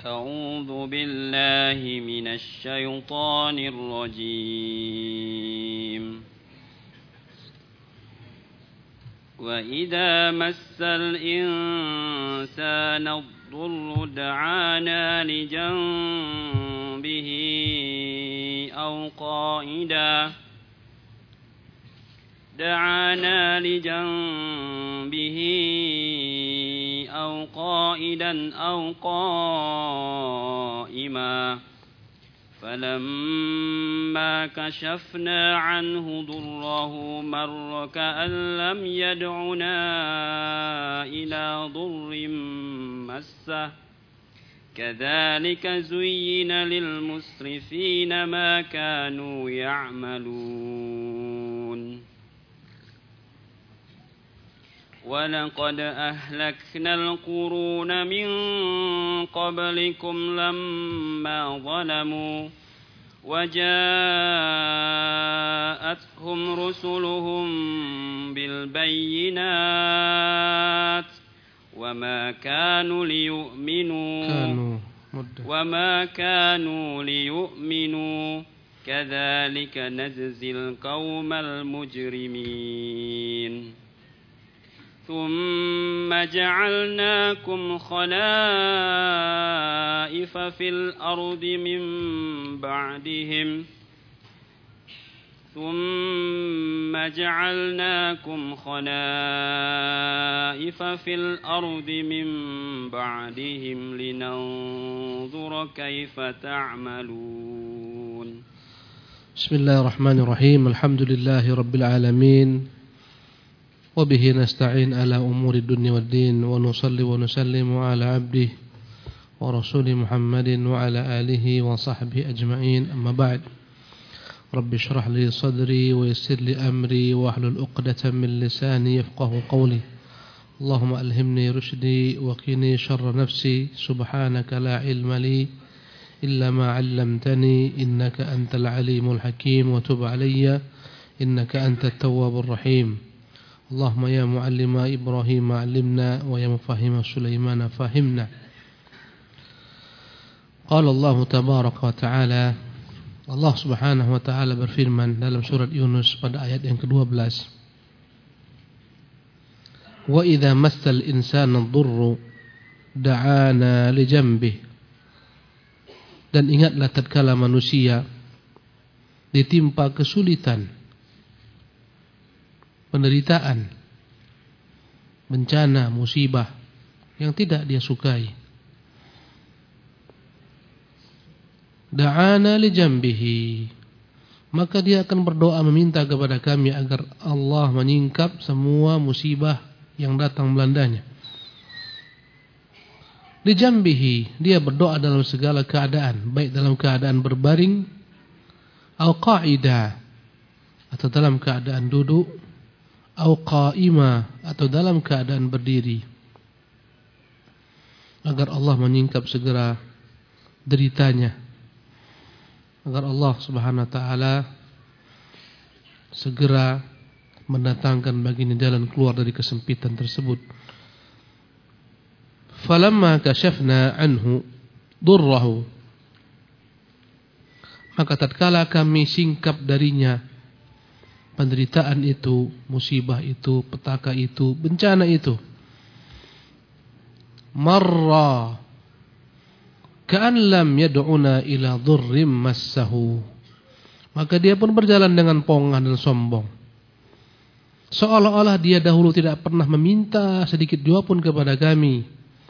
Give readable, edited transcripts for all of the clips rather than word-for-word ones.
أعوذ بالله من الشيطان الرجيم. وإذا مس الإنسان الضر دعانا لجنبه أو قائدا أو قائما فلما كشفنا عنه ضره مر كأن لم يدعنا إلى ضر مسه كذلك زين للمسرفين ما كانوا يعملون ولقد أهلكنا القرون من قبلكم لما ظلموا وجاءتهم رسلهم بالبينات وما كانوا ليؤمنوا كذلك نجزي القوم المجرمين ثم جعلناكم خلائف في الأرض من بعدهم لننظر كيف تعملون. بسم الله الرحمن الرحيم. الحمد لله رب العالمين وبه نستعين على أمور الدنيا والدين ونصلي ونسلم على عبده ورسول محمد وعلى آله وصحبه أجمعين. أما بعد، رب اشرح لي صدري ويسر لي أمري واحلل عقدة من لساني يفقه قولي. اللهم ألهمني رشدي وقني شر نفسي سبحانك لا علم لي إلا ما علمتني إنك أنت العليم الحكيم وتب علي إنك أنت التواب الرحيم. اللهم يا معلم إبراهيم علمنا ويا مفهم سليمان فهمنا. قال الله تبارك وتعالى, Allah subhanahu wa ta'ala berfirman dalam surat Yunus pada ayat yang ke-12, wa idza massal insana ad-durru da'ana li janbihi, dan ingatlah tatkala manusia ditimpa kesulitan, penderitaan, bencana, musibah yang tidak dia sukai, da'ana li janbihi, maka dia akan berdoa meminta kepada kami agar Allah menyingkap semua musibah yang datang melandanya. Li janbihi, dia berdoa dalam segala keadaan, baik dalam keadaan berbaring atau qa'ida, atau dalam keadaan duduk, atau qa'ima, atau dalam keadaan berdiri, agar Allah menyingkap segera deritanya, agar Allah subhanahu wa ta'ala segera mendatangkan baginya jalan keluar dari kesempitan tersebut. Falamma kashafna anhu durrahu, maka tatkala kami singkap darinya penderitaan itu, musibah itu, petaka itu, bencana itu, marra ka'an lam yad'una ila dhurrim massahu, maka dia pun berjalan dengan pongah dan sombong, seolah-olah dia dahulu tidak pernah meminta sedikit jua pun kepada kami,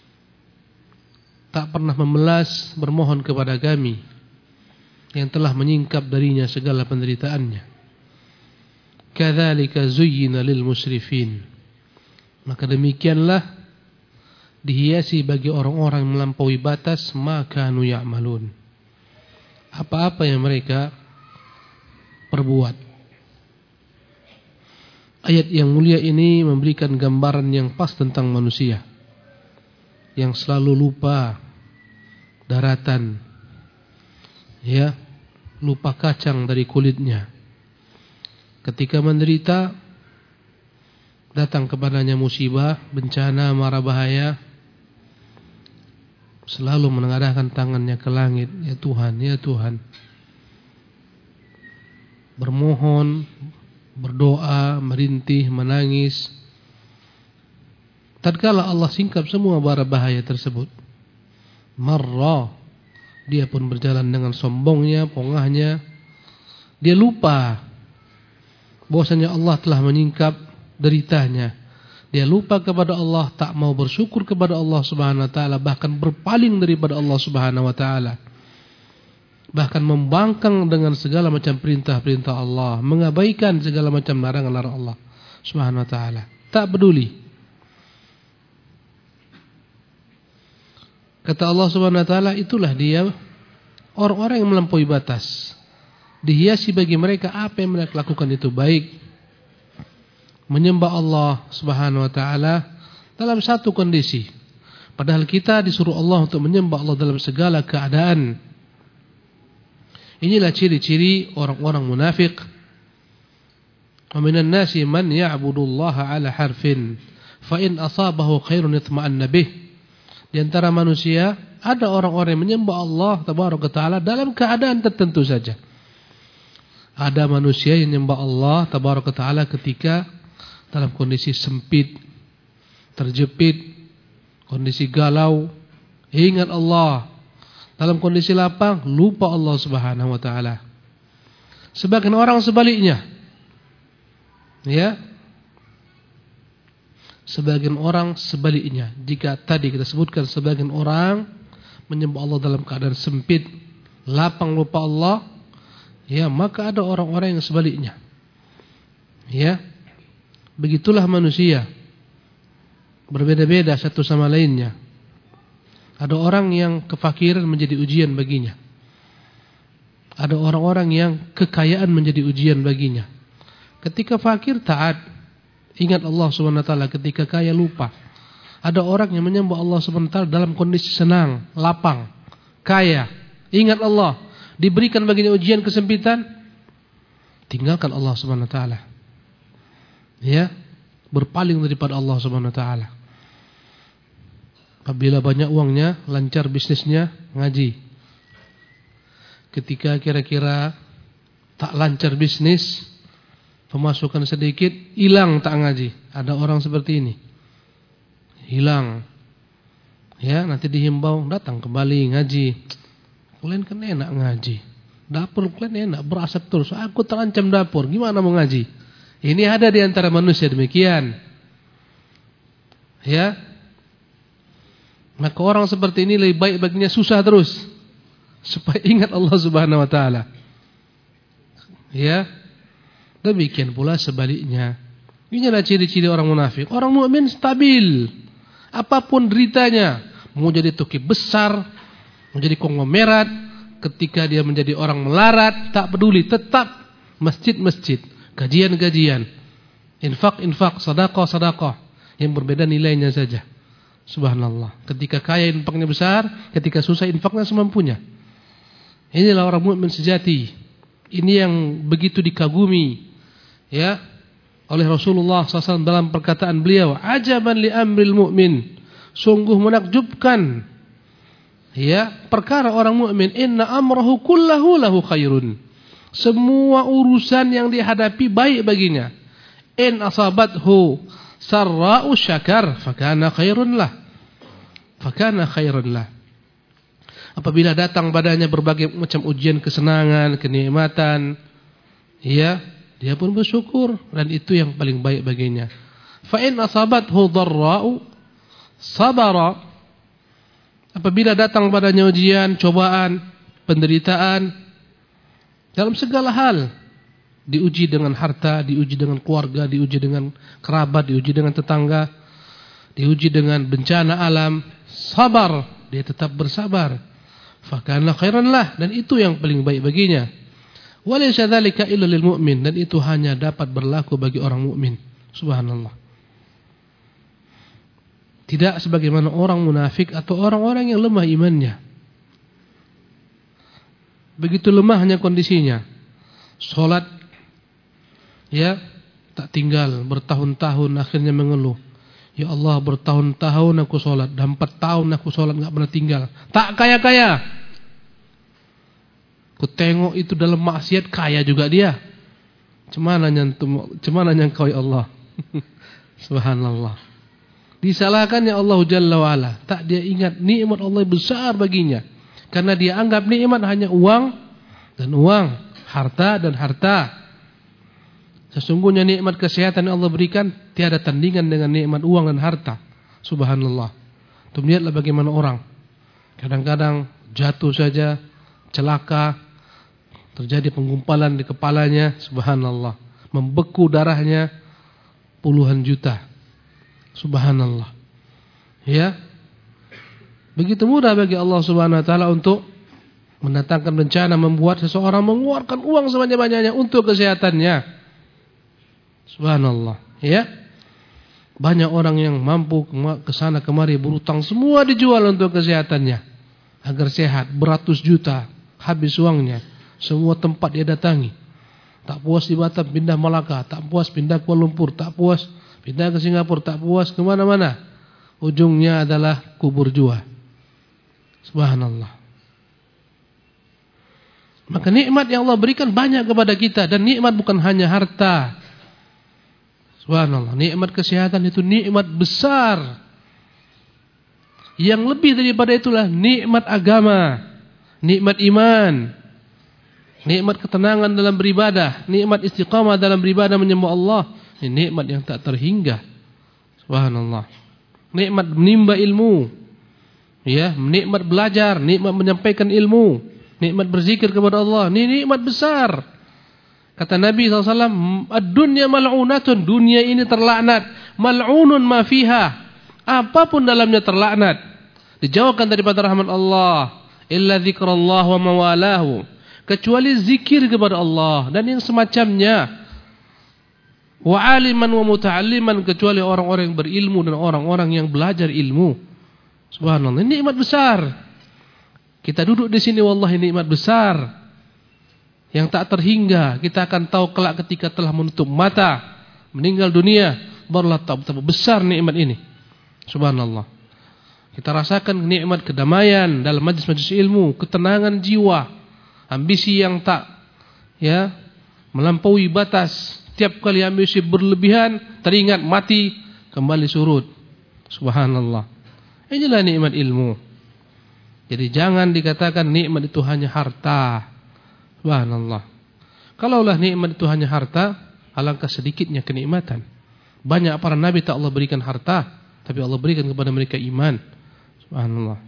tak pernah memelas bermohon kepada kami yang telah menyingkap darinya segala penderitaannya. Kadzalika zuyyina lil musrifin, maka demikianlah dihiasi bagi orang-orang yang melampaui batas, ma kanu ya'malun, apa-apa yang mereka perbuat. Ayat yang mulia ini memberikan gambaran yang pas tentang manusia yang selalu lupa daratan, ya, lupa kacang dari kulitnya. Ketika menderita, datang kepadanya musibah, bencana, mara bahaya, selalu menengadahkan tangannya ke langit, ya Tuhan, ya Tuhan. Bermohon, berdoa, merintih, menangis. Tatkala Allah singkap semua bara bahaya tersebut, marra, dia pun berjalan dengan sombongnya, pongahnya. Dia lupa bahwasanya Allah telah menyingkap deritanya. Dia lupa kepada Allah, tak mau bersyukur kepada Allah Subhanahu wa taala, bahkan berpaling daripada Allah Subhanahu wa taala. Bahkan membangkang dengan segala macam perintah-perintah Allah, mengabaikan segala macam larangan-larangan Allah Subhanahu wa taala. Tak peduli. Kata Allah Subhanahu wa taala, itulah dia orang-orang yang melampaui batas. Dihiasi bagi mereka apa yang mereka lakukan itu baik. Menyembah Allah Subhanahu wa taala dalam satu kondisi. Padahal kita disuruh Allah untuk menyembah Allah dalam segala keadaan. Inilah ciri-ciri orang-orang munafik. Wa minan nasi man ya'budullaha 'ala harfin, fa in asabahu khairun itma'anna bih. Di antara manusia ada orang-orang yang menyembah Allah tabaraka taala dalam keadaan tertentu saja. Ada manusia yang menyembah Allah tabaraka taala ketika dalam kondisi sempit, terjepit, kondisi galau, ingat Allah. Dalam kondisi lapang, lupa Allah Subhanahu wa taala. Sebagian orang sebaliknya. Ya. Sebagian orang sebaliknya. Jika tadi kita sebutkan sebagian orang menyembah Allah dalam keadaan sempit, lapang, lupa Allah, ya, maka ada orang-orang yang sebaliknya. Ya. Begitulah manusia. Berbeda-beda satu sama lainnya. Ada orang yang kefakiran menjadi ujian baginya. Ada orang-orang yang kekayaan menjadi ujian baginya. Ketika fakir taat, ingat Allah Subhanahu wa taala. Ketika kaya lupa. Ada orang yang menyembah Allah Subhanahu wa taala dalam kondisi senang, lapang, kaya, ingat Allah. Diberikan baginya ujian kesempitan, tinggalkan Allah Subhanahu wa taala. Ya, berpaling daripada Allah Subhanahu wa taala. Apabila banyak uangnya, lancar bisnisnya, ngaji. Ketika kira-kira tak lancar bisnis, pemasukan sedikit, hilang tak ngaji. Ada orang seperti ini. Hilang. Ya, nanti dihimbau, datang kembali ngaji. Kalian kan enak ngaji. Dapur kalian enak, berasap terus. Aku terancam dapur, gimana mau ngaji? Ini ada di antara manusia demikian. Ya. Maka orang seperti ini lebih baik baginya susah terus supaya ingat Allah Subhanahu wa taala. Ya. Demikian pula sebaliknya. Inilah ciri-ciri orang munafik. Orang mukmin stabil. Apapun deritanya, mau jadi toki besar, mau jadi konglomerat, ketika dia menjadi orang melarat, tak peduli, tetap masjid-masjid, kajian-kajian, infak-infak, sedekah-sedekah, yang berbeda nilainya saja. Subhanallah. Ketika kaya infaknya besar, ketika susah infaknya semampunya. Inilah orang mukmin sejati. Ini yang begitu dikagumi, ya, oleh Rasulullah SAW dalam perkataan beliau, ajaban li amril mu'min, sungguh menakjubkan, ya, perkara orang mukmin, inna amrahu kullahu lahu khairun. Semua urusan yang dihadapi baik baginya. In asabathu sarra'u syakar fakana khairun lah. Fakana khairun lah. Apabila datang padanya berbagai macam ujian, kesenangan, kenikmatan, ya, dia pun bersyukur, dan itu yang paling baik baginya. Fa in asabathu dharra'u sabara. Apabila datang padanya ujian, cobaan, penderitaan dalam segala hal, diuji dengan harta, diuji dengan keluarga, diuji dengan kerabat, diuji dengan tetangga, diuji dengan bencana alam, sabar, dia tetap bersabar. Fakana khairan lah, dan itu yang paling baik baginya. Walaysa dzalika illa lil mu'min, dan itu hanya dapat berlaku bagi orang mukmin. Subhanallah. Tidak sebagaimana orang munafik atau orang-orang yang lemah imannya. Begitu lemahnya kondisinya. Salat, ya, tak tinggal bertahun-tahun, akhirnya mengeluh. Ya Allah, bertahun-tahun aku sholat, dan 4 tahun aku sholat gak pernah tinggal. Tak kaya-kaya. Ku tengok itu dalam maksiat, kaya juga dia. Cuman kau ya Allah. Subhanallah. Disalahkan ya Allah Jalla wa'ala. Tak dia ingat nikmat Allah besar baginya. Karena dia anggap nikmat hanya uang dan uang, harta dan harta. Sesungguhnya nikmat kesehatan yang Allah berikan tiada tandingan dengan nikmat uang dan harta. Subhanallah. Tuh lihatlah bagaimana orang kadang-kadang jatuh saja, celaka, terjadi penggumpalan di kepalanya. Subhanallah. Membeku darahnya puluhan juta. Subhanallah. Ya. Begitu mudah bagi Allah Subhanahu wa taala untuk mendatangkan bencana, membuat seseorang mengeluarkan uang sebanyak-banyaknya untuk kesehatannya. Subhanallah, ya. Banyak orang yang mampu ke sana kemari berutang, semua dijual untuk kesehatannya agar sehat, beratus juta habis uangnya. Semua tempat dia datangi. Tak puas di Batam pindah Malaka, tak puas pindah Kuala Lumpur, tak puas pindah ke Singapura, tak puas ke mana-mana. Ujungnya adalah kubur jua. Subhanallah. Maka nikmat yang Allah berikan banyak kepada kita, dan nikmat bukan hanya harta. Subhanallah, nikmat kesehatan itu nikmat besar. Yang lebih daripada itulah nikmat agama, nikmat iman, nikmat ketenangan dalam beribadah, nikmat istiqamah dalam beribadah menyembah Allah. Ini nikmat yang tak terhingga. Subhanallah. Nikmat menimba ilmu, ya, nikmat belajar, nikmat menyampaikan ilmu, nikmat berzikir kepada Allah. Ini nikmat besar. Kata Nabi SAW, ad-dunya mal'unatun, dunia ini terlaknat, mal'unun ma fiha, apapun dalamnya terlaknat, dijauhkan daripada rahmat Allah, illa zikrullah wa mawalahu, kecuali zikir kepada Allah dan yang semacamnya, wa aliman wa muta'alliman, kecuali orang-orang yang berilmu dan orang-orang yang belajar ilmu. Subhanallah, ini nikmat besar. Kita duduk di sini, wallahi nikmat besar yang tak terhingga. Kita akan tahu kelak ketika telah menutup mata, meninggal dunia, barulah tahu betapa besar nikmat ini. Subhanallah. Kita rasakan nikmat kedamaian dalam majlis-majlis ilmu, ketenangan jiwa, ambisi yang tak, ya, melampaui batas. Tiap kali ambisi berlebihan, teringat mati, kembali surut. Subhanallah. Inilah nikmat ilmu. Jadi jangan dikatakan nikmat itu hanya harta. Subhanallah. Kalaulah nikmat itu hanya harta, alangkah sedikitnya kenikmatan. Banyak para nabi tak Allah berikan harta, tapi Allah berikan kepada mereka iman. Subhanallah.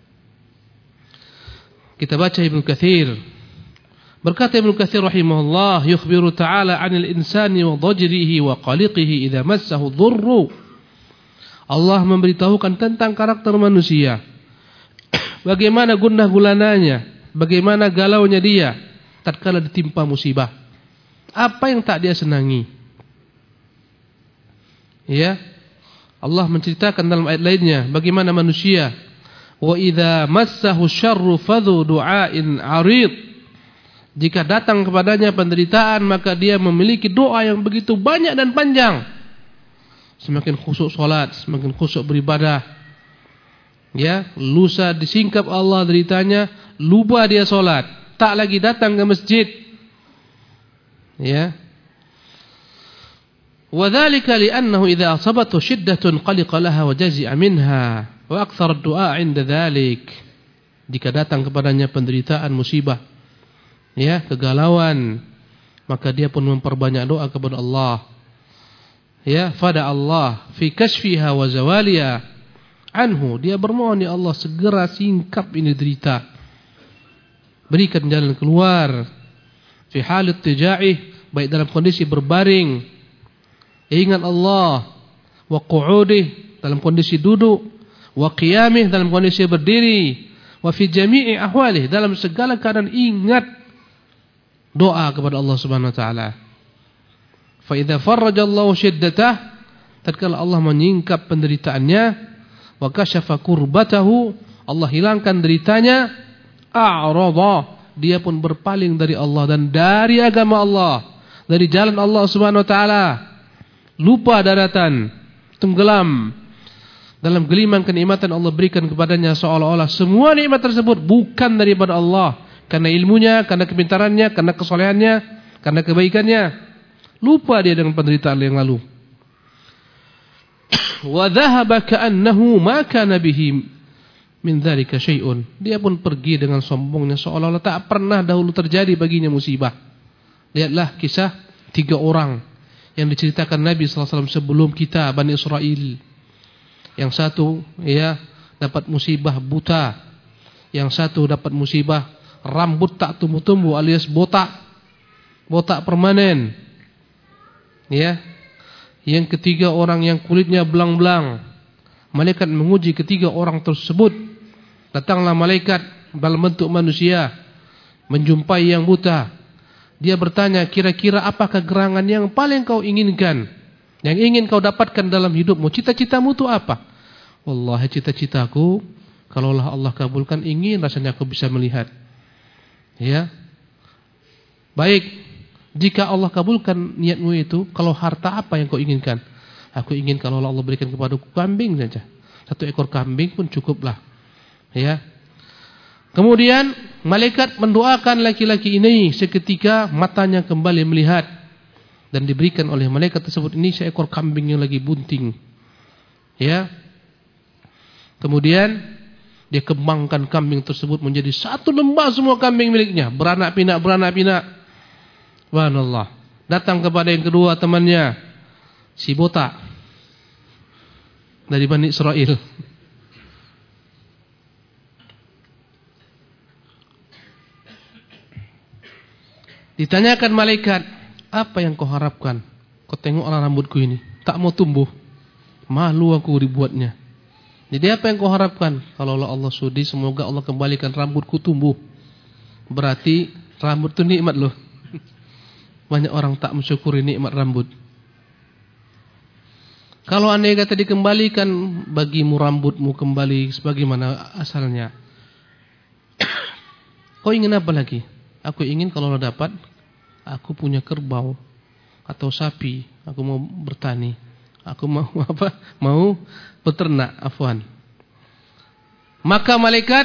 Kita baca Ibnu Katsir. Berkata Ibnu Katsir rahimahullah, yukhbiru ta'ala 'anil insani wa dhajrihi wa qaliqihi idza massahu dhurru. Allah memberitahukan tentang karakter manusia. Bagaimana gundah gulananya, bagaimana galaunya dia tatkala ditimpa musibah. Apa yang tak dia senangi? Ya. Allah menceritakan dalam ayat lainnya bagaimana manusia, wa idza massahu syarru fadhu du'ain 'arid. Jika datang kepadanya penderitaan, maka dia memiliki doa yang begitu banyak dan panjang. Semakin khusyuk salat, semakin khusyuk beribadah. Ya, lusa disingkap Allah deritanya, lupa dia salat, tak lagi datang ke masjid. Ya. Wa dzalika li'annahu idza asabathu shiddatun qaliqa laha wa jazi'a minha wa aktsara ad-du'a 'inda dzalik. Jika datang kepadanya penderitaan, musibah, ya, kegalauan, maka dia pun memperbanyak doa kepada Allah. Ya, fada Allah fi kashfiha wa zawaliha anhu. Dia bermohon, ya Allah, segera singkap ini derita, berikan jalan keluar. Fi halit tija'ih, baik dalam kondisi berbaring, ingat Allah, wa qu'udih, dalam kondisi duduk, wa qiyamih, dalam kondisi berdiri, wa fi jami'i ahwalih, dalam segala keadaan ingat doa kepada Allah Subhanahu wa taala. Fa idza farajallahu shiddatah, tatkala Allah menyingkap penderitaannya, wa kasyafa kurbatahu, Allah hilangkan deritanya, a'rada, dia pun berpaling dari Allah dan dari agama Allah, dari jalan Allah Subhanahu wa taala, lupa daratan, tenggelam dalam gelimang kenikmatan Allah berikan kepadanya, seolah-olah semua nikmat tersebut bukan daripada Allah, karena ilmunya, karena kepintarannya, karena kesolehannya, karena kebaikannya. Lupa dia dengan penderitaan yang lalu. Wa dhahaba ka'annahu ma kana bihi min dzalika syai'un. Dia pun pergi dengan sombongnya, seolah-olah tak pernah dahulu terjadi baginya musibah. Lihatlah kisah 3 orang yang diceritakan Nabi SAW sebelum kita, Bani Israel. Yang satu dapat musibah buta, yang satu dapat musibah rambut tak tumbuh-tumbuh alias botak permanen. Yang ketiga orang yang kulitnya belang-belang. Malaikat menguji ketiga orang tersebut. Datanglah malaikat dalam bentuk manusia menjumpai yang buta. Dia bertanya, kira-kira apakah gerangan yang paling kau inginkan, yang ingin kau dapatkan dalam hidupmu? Cita-citamu itu apa? Wallahi cita-citaku, kalaulah Allah kabulkan, ingin rasanya aku bisa melihat. Baik. Jika Allah kabulkan niatmu itu, kalau harta apa yang kau inginkan? Aku ingin kalau Allah berikan kepadaku kambing saja. 1 ekor kambing pun cukuplah. Kemudian malaikat mendoakan laki-laki ini, seketika matanya kembali melihat dan diberikan oleh malaikat tersebut ini seekor kambing yang lagi bunting. Kemudian dia kembangkan kambing tersebut menjadi 1 lembah semua kambing miliknya, beranak pinak. Subhanallah. Datang kepada yang kedua temannya, si botak dari Bani Israel. Ditanyakan malaikat, apa yang kau harapkan? Kau tengok rambutku ini, tak mau tumbuh. Malu aku dibuatnya. Jadi apa yang kau harapkan? Kalau Allah sudi, semoga Allah kembalikan rambutku tumbuh. Berarti rambut itu nikmat loh. Banyak orang tak mensyukuri nikmat rambut. Kalau andai kata dikembalikan bagimu rambutmu kembali sebagaimana asalnya, kau ingin apa lagi? Aku ingin kalau dapat, aku punya kerbau atau sapi, aku mau bertani, aku mau apa? Mau beternak, afwan. Maka malaikat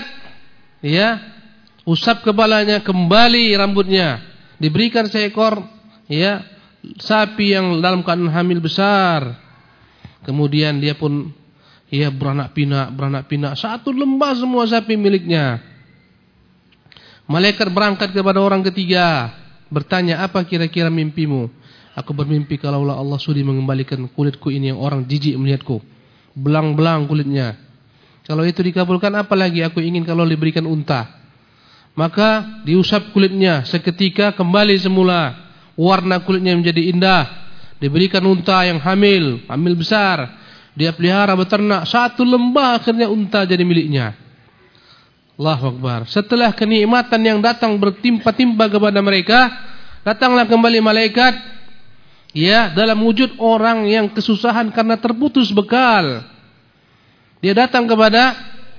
usap kepalanya, kembali rambutnya. Diberikan seekor sapi yang dalam keadaan hamil besar. Kemudian dia pun beranak pinak 1 lembah semua sapi miliknya. Malaikat berangkat kepada orang ketiga, bertanya, apa kira-kira mimpimu? Aku bermimpi kalaulah Allah sudi mengembalikan kulitku ini yang orang jijik melihatku, belang-belang kulitnya. Kalau itu dikabulkan, apa lagi aku ingin kalau diberikan unta. Maka diusap kulitnya, seketika kembali semula, warna kulitnya menjadi indah. Diberikan unta yang hamil besar, dia pelihara beternak 1 lembah, akhirnya unta jadi miliknya. Allahu Akbar. Setelah kenikmatan yang datang bertimpa-timpa kepada mereka, datanglah kembali malaikat dalam wujud orang yang kesusahan karena terputus bekal. Dia datang kepada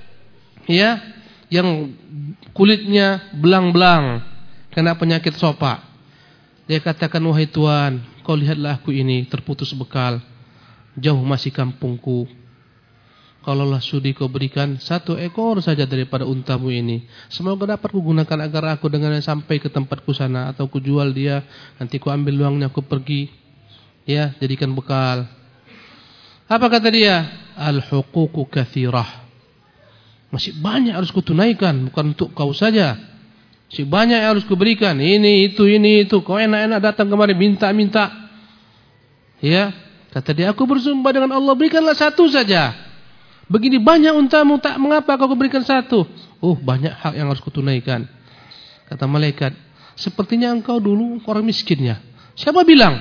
yang kulitnya belang-belang kena penyakit sopak. Dia katakan, wahai Tuhan, kau lihatlah aku ini terputus bekal, jauh masih kampungku. Kalaulah sudi kau berikan 1 ekor saja daripada untamu ini, semoga dapat kugunakan agar aku dengannya sampai ke tempatku sana, atau ku jual dia, nanti ku ambil uangnya, aku pergi, jadikan bekal. Apa kata dia? Al-huququ katsirah. Masih banyak harus kutunaikan, bukan untuk kau saja. Masih banyak yang harus kuberikan. Ini itu. Kau enak-enak datang kemari minta-minta. Kata dia, aku bersumpah dengan Allah, berikanlah 1 saja. Begini banyak untamu, tak mengapa kau berikan 1. Banyak hak yang harus kutunaikan. Kata malaikat, sepertinya engkau dulu orang miskinnya. Siapa bilang?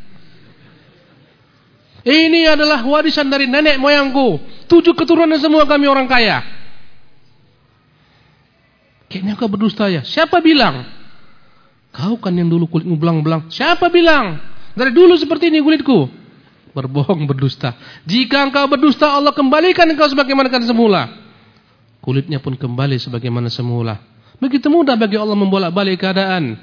Ini adalah warisan dari nenek moyangku. 7 keturunan semua kami orang kaya. Kayaknya kau berdusta ya. Siapa bilang? Kau kan yang dulu kulitmu belang-belang. Siapa bilang? Dari dulu seperti ini kulitku. Berbohong, berdusta. Jika engkau berdusta, Allah kembalikan engkau sebagaimana semula. Kulitnya pun kembali sebagaimana semula. Begitu mudah bagi Allah membolak-balik keadaan.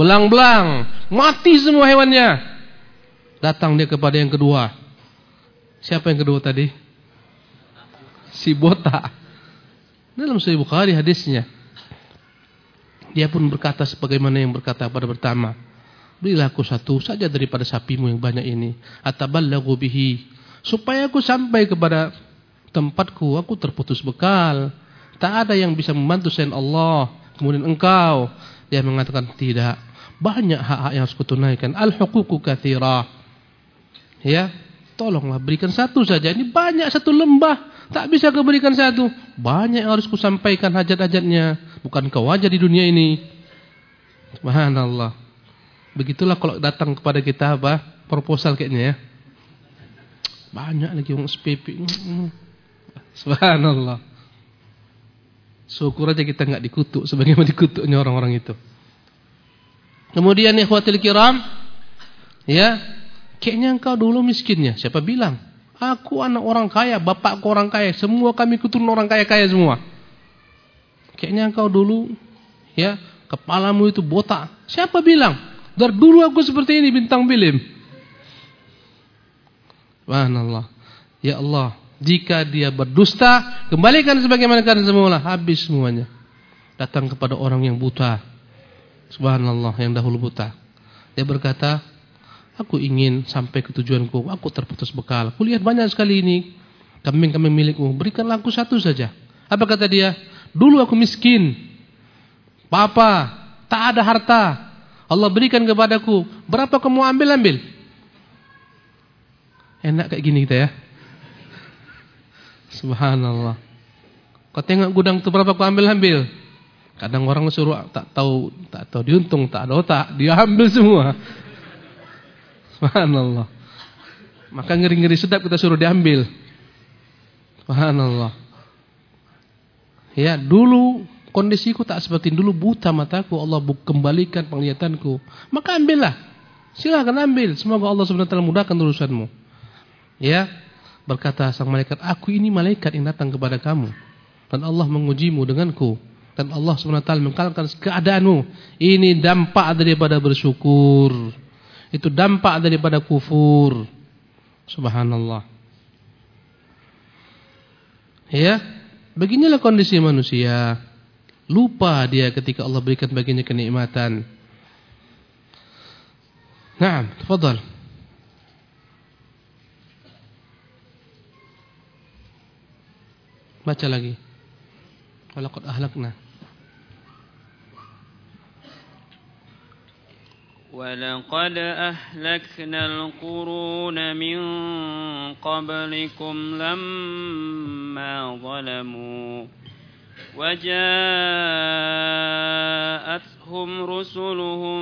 Belang-belang, mati semua hewannya. Datang dia kepada yang kedua. Siapa yang kedua tadi? Si botak. Dalam Sahih Bukhari hadisnya. Dia pun berkata sebagaimana yang berkata pada pertama, berilah aku satu saja daripada sapimu yang banyak ini, atabalaghu bihi, supaya aku sampai kepada tempatku, aku terputus bekal. Tak ada yang bisa membantu selain Allah. Kemudian engkau, dia mengatakan tidak. Banyak hak-hak yang harus kutunaikan. Al-huququ katsira. Ya, tolonglah berikan satu saja. Ini banyak satu lembah, tak bisa kau berikan satu. Banyak yang harus kusampaikan hajat-hajatnya. Bukan kau aja di dunia ini. Subhanallah. Begitulah kalau datang kepada kita apa? Proposal kayaknya ya. Banyak lagi orang SPP. Subhanallah. Syukur aja kita enggak dikutuk sebagaimana dikutuknya orang-orang itu. Kemudian ikhwatil kiram, ya, kayaknya engkau dulu miskinnya. Siapa bilang? Aku anak orang kaya, bapakku orang kaya, semua kami keturunan orang kaya-kaya semua. Kayaknya engkau dulu, ya, kepalamu itu botak. Siapa bilang? Dari dulu aku seperti ini, bintang film. Subhanallah. Ya Allah, jika dia berdusta, kembalikan sebagaimana keadaan semula, habis semuanya. Datang kepada orang yang buta. Subhanallah, yang dahulu buta. Dia berkata, aku ingin sampai ke tujuanku, aku terputus bekal. Kulihat banyak sekali ini kambing-kambing milikmu, berikanlah aku satu saja. Apa kata dia? Dulu aku miskin, Papa, tak ada harta, Allah berikan kepadaku. Berapa kamu ambil? Enak kayak gini kita ya. Subhanallah. Kau tengok gudang itu berapa kau ambil. Kadang orang suruh tak tahu diuntung, tak ada otak, dia ambil semua. Subhanallah. Maka ngeri-ngeri sedap kita suruh diambil. Subhanallah. Ya, dulu kondisiku tak seperti dulu, buta mataku, Allah kembalikan penglihatanku. Maka ambillah. Silakan ambil. Semoga Allah SWT mudahkan urusanmu. Ya, berkata sang malaikat, aku ini malaikat yang datang kepada kamu, dan Allah mengujimu denganku, dan Allah SWT mengkalalkan keadaanmu. Ini dampak daripada bersyukur. Itu dampak daripada kufur. Subhanallah. Ya, beginilah kondisi manusia. Lupa dia ketika Allah berikan baginya kenikmatan. Naam, tafadhal. Baca lagi. Walaqad ahlakna. ولقد أهلكنا القرون من قبلكم لما ظلموا وجاءتهم رسلهم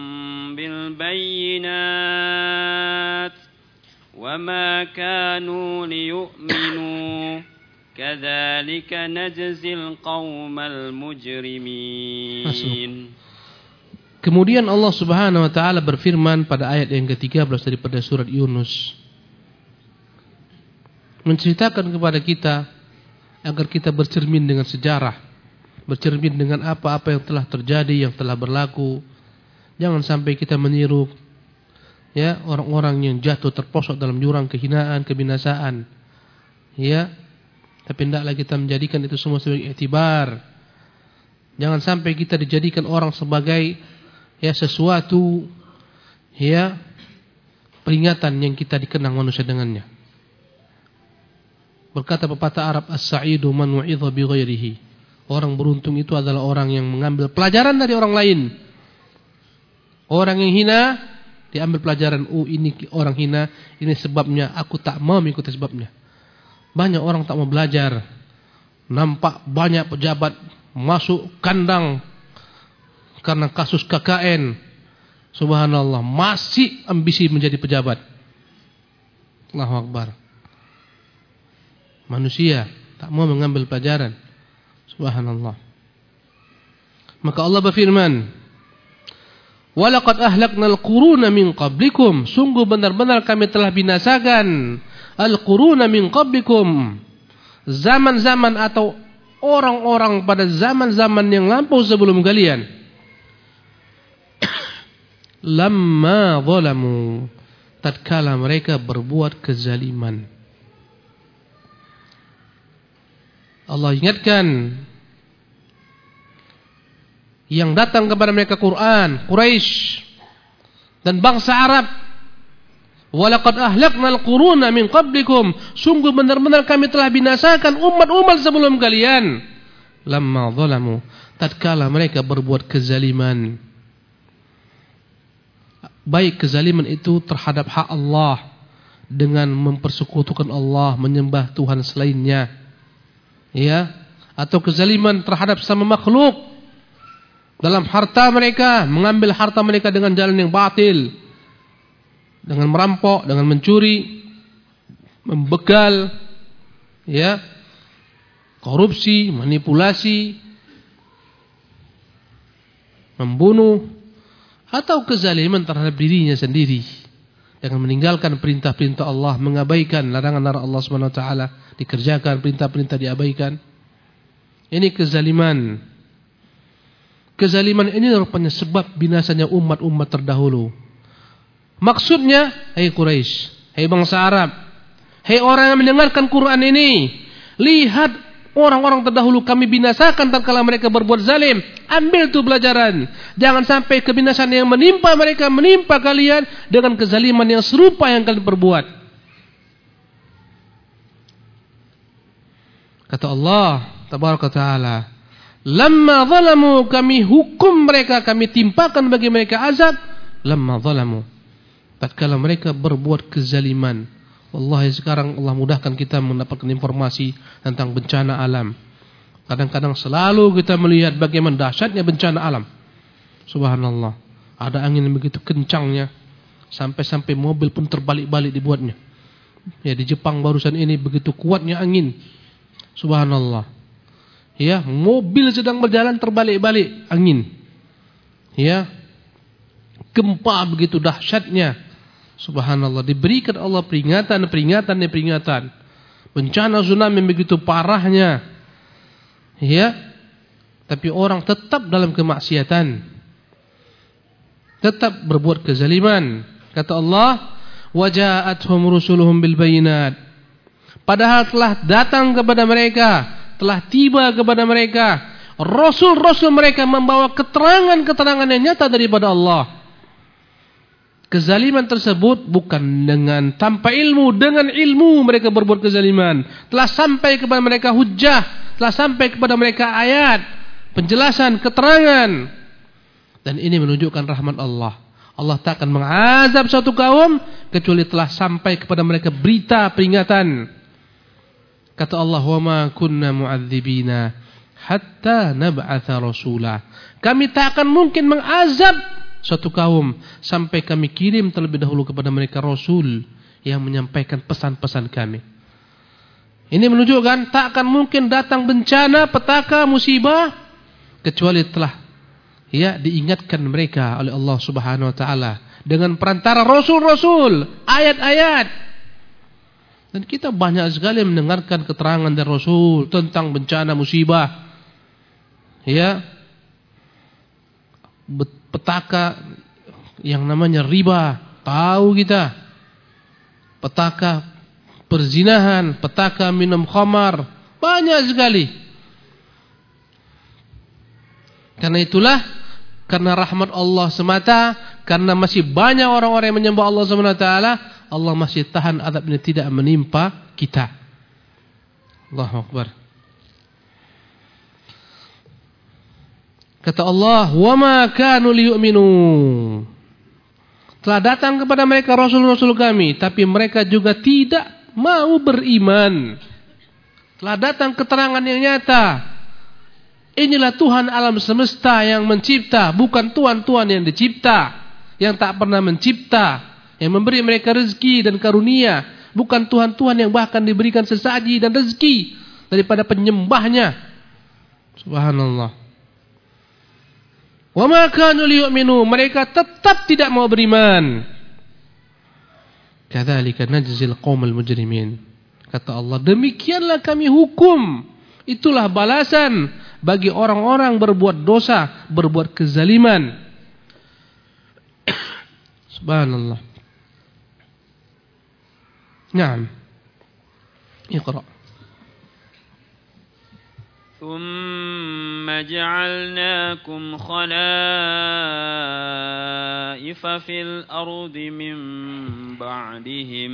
بالبينات وما كانوا ليؤمنوا كذلك نجزي القوم المجرمين. Kemudian Allah Subhanahu wa taala berfirman pada ayat yang ke-13 daripada surat Yunus, menceritakan kepada kita agar kita bercermin dengan sejarah, bercermin dengan apa-apa yang telah terjadi, yang telah berlaku. Jangan sampai kita meniru ya orang-orang yang jatuh terposok dalam jurang kehinaan, kebinasaan. Ya, tapi hendaklah kita menjadikan itu semua sebagai iktibar. Jangan sampai kita dijadikan orang sebagai ya sesuatu ya peringatan yang kita dikenang manusia dengannya. Berkata pepatah Arab, as-sa'idu man wa'idha bi ghairihi. Orang beruntung itu adalah orang yang mengambil pelajaran dari orang lain. Orang yang hina diambil pelajaran, oh ini orang hina, ini sebabnya, aku tak mau mengikuti sebabnya. Banyak orang tak mau belajar. Nampak banyak pejabat masuk kandang karena kasus KKN. Subhanallah, masih ambisi menjadi pejabat. Allahu Akbar. Manusia tak mau mengambil pelajaran. Subhanallah. Maka Allah berfirman, walaqad ahlaknal quruna min qablikum, sungguh benar-benar kami telah binasakan al-quruna min qablikum, zaman-zaman atau orang-orang pada zaman-zaman yang lampau sebelum kalian. Lamma zalamu, tatkala mereka berbuat kezaliman. Allah ingatkan yang datang kepada mereka Quran, Quraisy dan bangsa Arab. Walaqad ahlaknal quruna min qablikum, sungguh benar-benar kami telah binasakan umat-umat sebelum kalian. Lamma zalamu, tatkala mereka berbuat kezaliman. Baik kezaliman itu terhadap hak Allah dengan mempersekutukan Allah, menyembah Tuhan selainnya, ya, atau kezaliman terhadap sama makhluk dalam harta mereka, mengambil harta mereka dengan jalan yang batil, dengan merampok, dengan mencuri, membegal, ya, korupsi, manipulasi, membunuh, atau kezaliman terhadap dirinya sendiri dengan meninggalkan perintah-perintah Allah, mengabaikan larangan-larangan Allah Subhanahu wa taala, dikerjakan perintah-perintah diabaikan. Ini kezaliman. Kezaliman ini rupanya sebab binasanya umat-umat terdahulu. Maksudnya, hai Quraisy, hai bangsa Arab, hai orang yang mendengarkan Quran ini, lihat orang-orang terdahulu kami binasakan tatkala mereka berbuat zalim. Ambil tuh pelajaran. Jangan sampai kebinasaan yang menimpa mereka menimpa kalian dengan kezaliman yang serupa yang kalian perbuat. Kata Allah Tabaraka Ta'ala, lamma zalamu, kami hukum mereka, kami timpakan bagi mereka azab. Lamma zalamu, tatkala mereka berbuat kezaliman. Wallahi sekarang Allah mudahkan kita mendapatkan informasi tentang bencana alam. Kadang-kadang selalu kita melihat bagaimana dahsyatnya bencana alam. Subhanallah. Ada angin yang begitu kencangnya, sampai-sampai mobil pun terbalik-balik dibuatnya. Ya, di Jepang barusan ini begitu kuatnya angin. Subhanallah. Ya, mobil sedang berjalan terbalik-balik angin. Ya. Gempa begitu dahsyatnya. Subhanallah, diberikan Allah peringatan. Bencana tsunami begitu parahnya. Ya. Tapi orang tetap dalam kemaksiatan. Tetap berbuat kezaliman. Kata Allah, waja'athum rusuluhum bil bayinat. Padahal telah datang kepada mereka, telah tiba kepada mereka rasul-rasul mereka membawa keterangan-keterangan yang nyata daripada Allah. Kezaliman tersebut bukan dengan tanpa ilmu, dengan ilmu mereka berbuat kezaliman. Telah sampai kepada mereka hujjah, telah sampai kepada mereka ayat, penjelasan, keterangan. Dan ini menunjukkan rahmat Allah. Allah tak akan mengazab suatu kaum kecuali telah sampai kepada mereka berita peringatan. Kata Allah, wa ma kunna mu'adzibina hatta nab'atha rasula. Kami tak akan mungkin mengazab suatu kaum sampai kami kirim terlebih dahulu kepada mereka rasul yang menyampaikan pesan-pesan kami. Ini menunjukkan tak akan mungkin datang bencana, petaka, musibah kecuali telah diingatkan mereka oleh Allah Subhanahu wa taala dengan perantara rasul-rasul, ayat-ayat. Dan kita banyak sekali mendengarkan keterangan dari Rasul tentang bencana musibah. Ya. Petaka yang namanya riba, tahu kita. Petaka perzinahan, petaka minum khamar, banyak sekali. Karena itulah, karena rahmat Allah semata, karena masih banyak orang-orang yang menyembah Allah Subhanahu wa taala, Allah masih tahan azab ini tidak menimpa kita. Allahu Akbar. Kata Allah, wa ma kanu liyu'minu. Telah datang kepada mereka rasul-rasul kami, tapi mereka juga tidak mau beriman. Telah datang keterangan yang nyata. Inilah Tuhan alam semesta yang mencipta, bukan Tuhan-Tuhan yang dicipta, yang tak pernah mencipta, yang memberi mereka rezeki dan karunia, bukan Tuhan-Tuhan yang bahkan diberikan sesaji dan rezeki daripada penyembahnya. Subhanallah. Wa ma kanu liyu'minu, mereka tetap tidak mau beriman. Kadzalika najzil qaumul mujrimin. Kata Allah, demikianlah kami hukum. Itulah balasan bagi orang-orang berbuat dosa, berbuat kezaliman. Subhanallah. Naam. Iqra. ثم جعلناكم خلائف في الأرض من بعدهم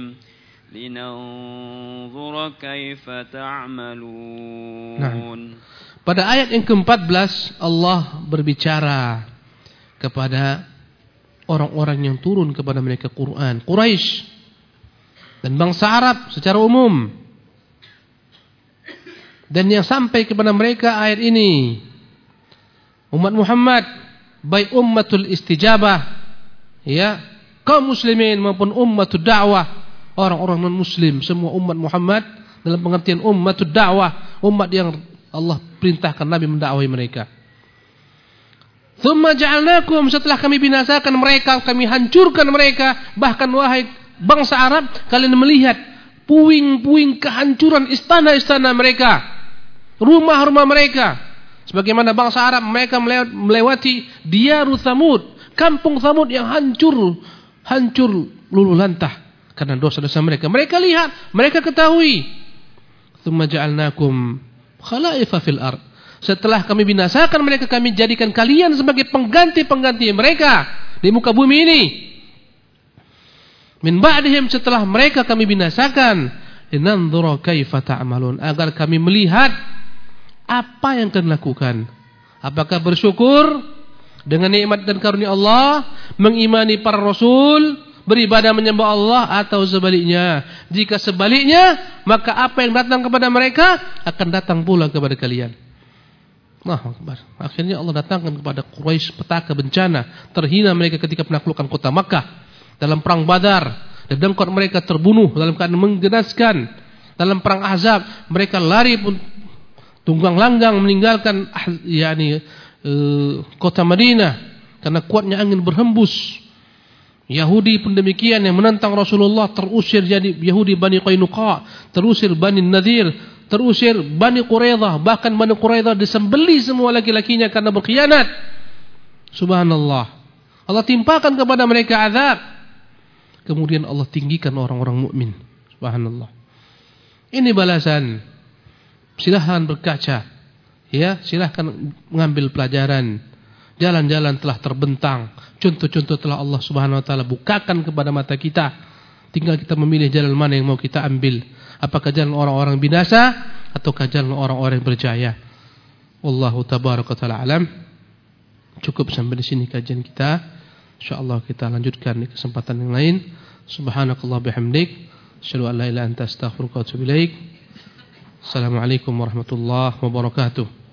لننظر كيف تعملون. Pada ayat yang ke-14 Allah berbicara kepada orang-orang yang turun kepada mereka Quran, Quraisy dan bangsa Arab secara umum. Dan yang sampai kepada mereka ayat ini, umat Muhammad, baik ummatul istijabah, ya, kaum muslimin maupun ummatul dakwah, orang-orang non muslim, semua umat Muhammad dalam pengertian ummatul dakwah, umat yang Allah perintahkan Nabi mendakwai mereka. Tsumma ja'alnakum, setelah kami binasakan mereka, kami hancurkan mereka, bahkan wahai bangsa Arab, kalian melihat puing-puing kehancuran istana-istana mereka, rumah-rumah mereka. Sebagaimana bangsa Arab, mereka melewati Diyaru Thamud, kampung Thamud yang hancur luluh lantah karena dosa-dosa mereka. Mereka lihat, mereka ketahui. Tsumma ja'alnakum khalaifa fil ard. Setelah kami binasakan mereka, kami jadikan kalian sebagai pengganti-pengganti mereka di muka bumi ini. Min ba'dihim, setelah mereka kami binasakan, linanzura kaifa ta'malun, agar kami melihat apa yang kalian lakukan. Apakah bersyukur dengan nikmat dan karunia Allah, mengimani para rasul, beribadah menyembah Allah, atau sebaliknya? Jika sebaliknya, maka apa yang datang kepada mereka akan datang pula kepada kalian. Nah, akhirnya Allah datangkan kepada Quraisy petaka bencana, terhina mereka ketika menaklukkan kota Makkah dalam perang Badar, dan dengkot mereka terbunuh dalam keadaan menggenaskan. Dalam perang Ahzab mereka lari pun tunggang langgang meninggalkan kota Madinah karena kuatnya angin berhembus. Yahudi pun demikian, yang menentang Rasulullah terusir, jadi Yahudi Bani Qainuqa, terusir Bani Nadir, terusir Bani Quraidah, bahkan Bani Quraidah disembeli semua laki-lakinya karena berkhianat. Subhanallah. Allah timpakan kepada mereka azab. Kemudian Allah tinggikan orang-orang mukmin. Subhanallah. Ini balasan. Silahkan berkaca. Ya, silahkan mengambil pelajaran. Jalan-jalan telah terbentang. Contoh-contoh telah Allah Subhanahu wa taala bukakan kepada mata kita. Tinggal kita memilih jalan mana yang mau kita ambil. Apakah jalan orang-orang binasa ataukah jalan orang-orang yang berjaya. Wallahu tabaraka taala alam. Cukup sampai di sini kajian kita. Insyaallah kita lanjutkan di kesempatan yang lain. Subhanakallah bihamdik, asyhadu an la ilaha illa anta astaghfiruka wa atubu ilaik. Assalamualaikum warahmatullahi wabarakatuh.